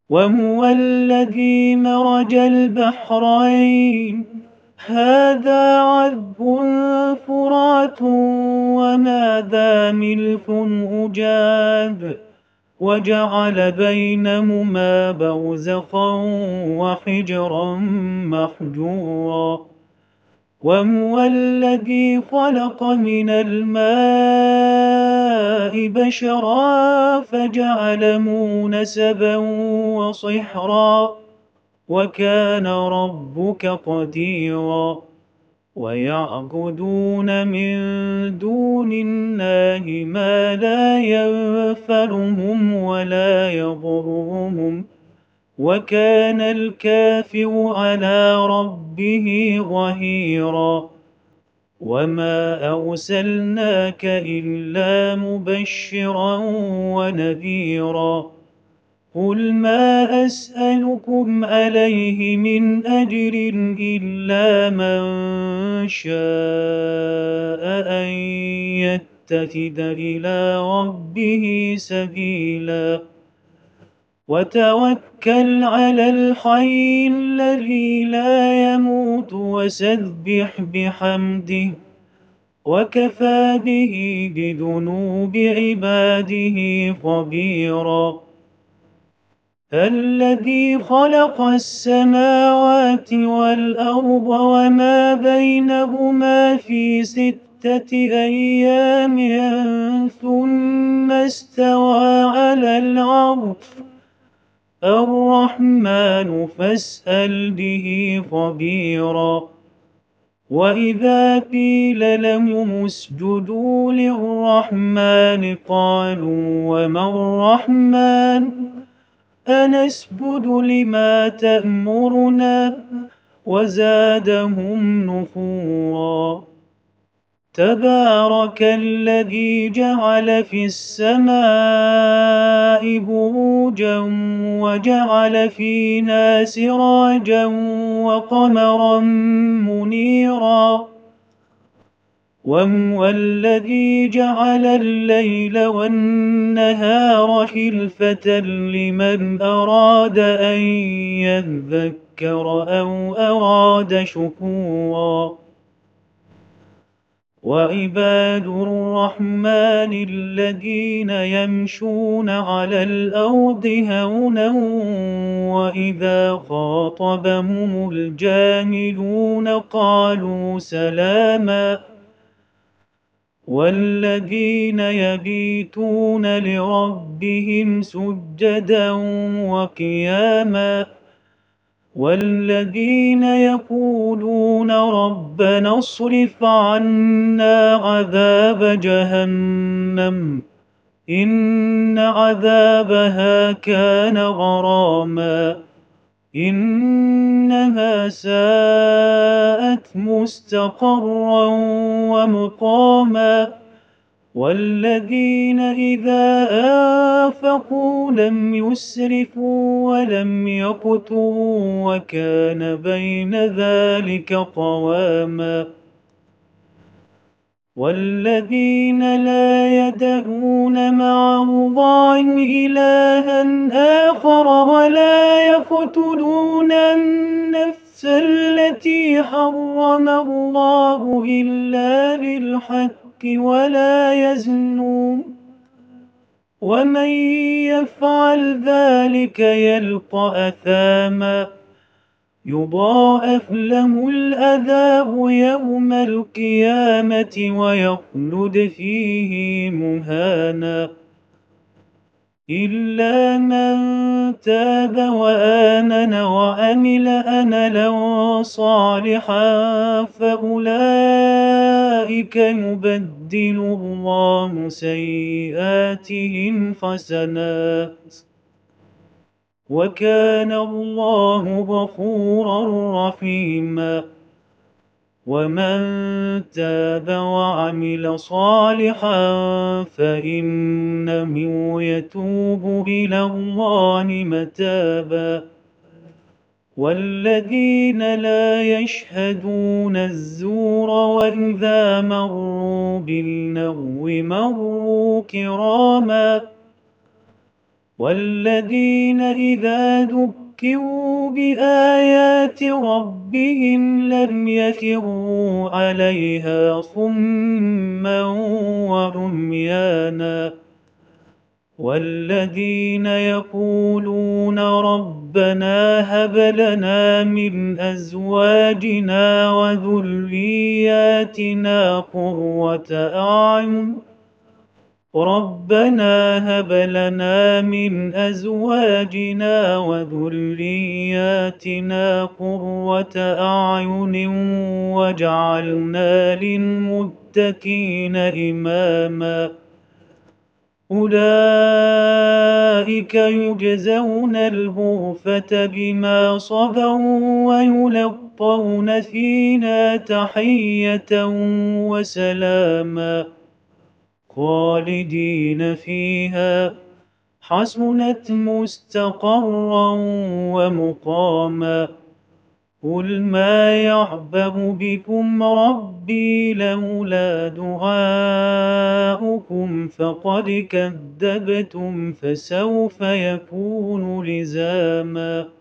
وهو الذي مرج البحرين هذا عذب فرات وهذا ملح أجاج وجعل بينهما برزخا وحجرا محجورا وهو الذي خلق من الماء بشرا فجعله نسبا وصهرا وكان ربك قديرا ويعبدون من دون الله ما لا ينفعهم ولا يضرهم وكان الكافر على ربه ظهيرا وما أرسلناك إلا مبشرا ونذيرا قل ما أسألكم عليه من أجر إلا من شاء أن يتخذ إلى ربه سبيلا وتوكل على الحي الذي لا يموت وسبح بحمده وكفى به بذنوب عباده خبيرا الذي خلق السماوات والأرض وما بينهما في 6 أيام ثم استوى على العرش الرحمن فاسأل به خبيرا وإذا قيل لهم اسجدوا للرحمن قالوا وما الرحمن أنسجد لما تأمرنا وزادهم نفورا تبارك الذي جعل في السماء بروجا وجعل فيها سراجا وقمرا منيرا وهو الذي جعل الليل والنهار خلفة لمن أراد أن يذكر أو أراد شكورا وعباد الرحمن الذين يمشون على الأرض هونا وإذا خاطبهم الجاهلون قالوا سلاما والذين يبيتون لربهم سجدا وقياما والذين يقولون ربنا اصرف عنا عذاب جهنم إن عذابها كان غراما إنها ساءت مستقرا ومقاما والذين إذا آنفقوا لم يسرفوا ولم يقتروا وكان بين ذلك قواما والذين لا يدعون مع الله إلها آخر ولا يقتلون النفس التي حرم الله إلا بالحق ولا يزنون ومن يفعل ذلك يلقى أثاما يضاعف له العذاب يوم القيامة ويخلد فيه مهانا إلا من تاب وآمن وعمل عملا صالحا فأولئك يبدل الله سيئاتهم حسنات وكان الله غفورا رحيما ومن تاب وعمل صالحا فإنه يتوب إلى الله متابا والذين لا يشهدون الزور وإذا مروا باللغو مروا كراما والذين إذا ذكروا بآيات ربهم لم يخروا عليها صما وعميانا والذين يقولون ربنا هب لنا من أزواجنا وذرياتنا قرة أعين واجعلنا للمتقين إماما أولئك يجزون الغرفة بما صبروا ويلقون فيها تحية وسلاما خالدين فيها حسنت مستقرا ومقاما قل ما يعبأ بكم ربي لولا دعاؤكم فقد كذبتم فسوف يكون لزاما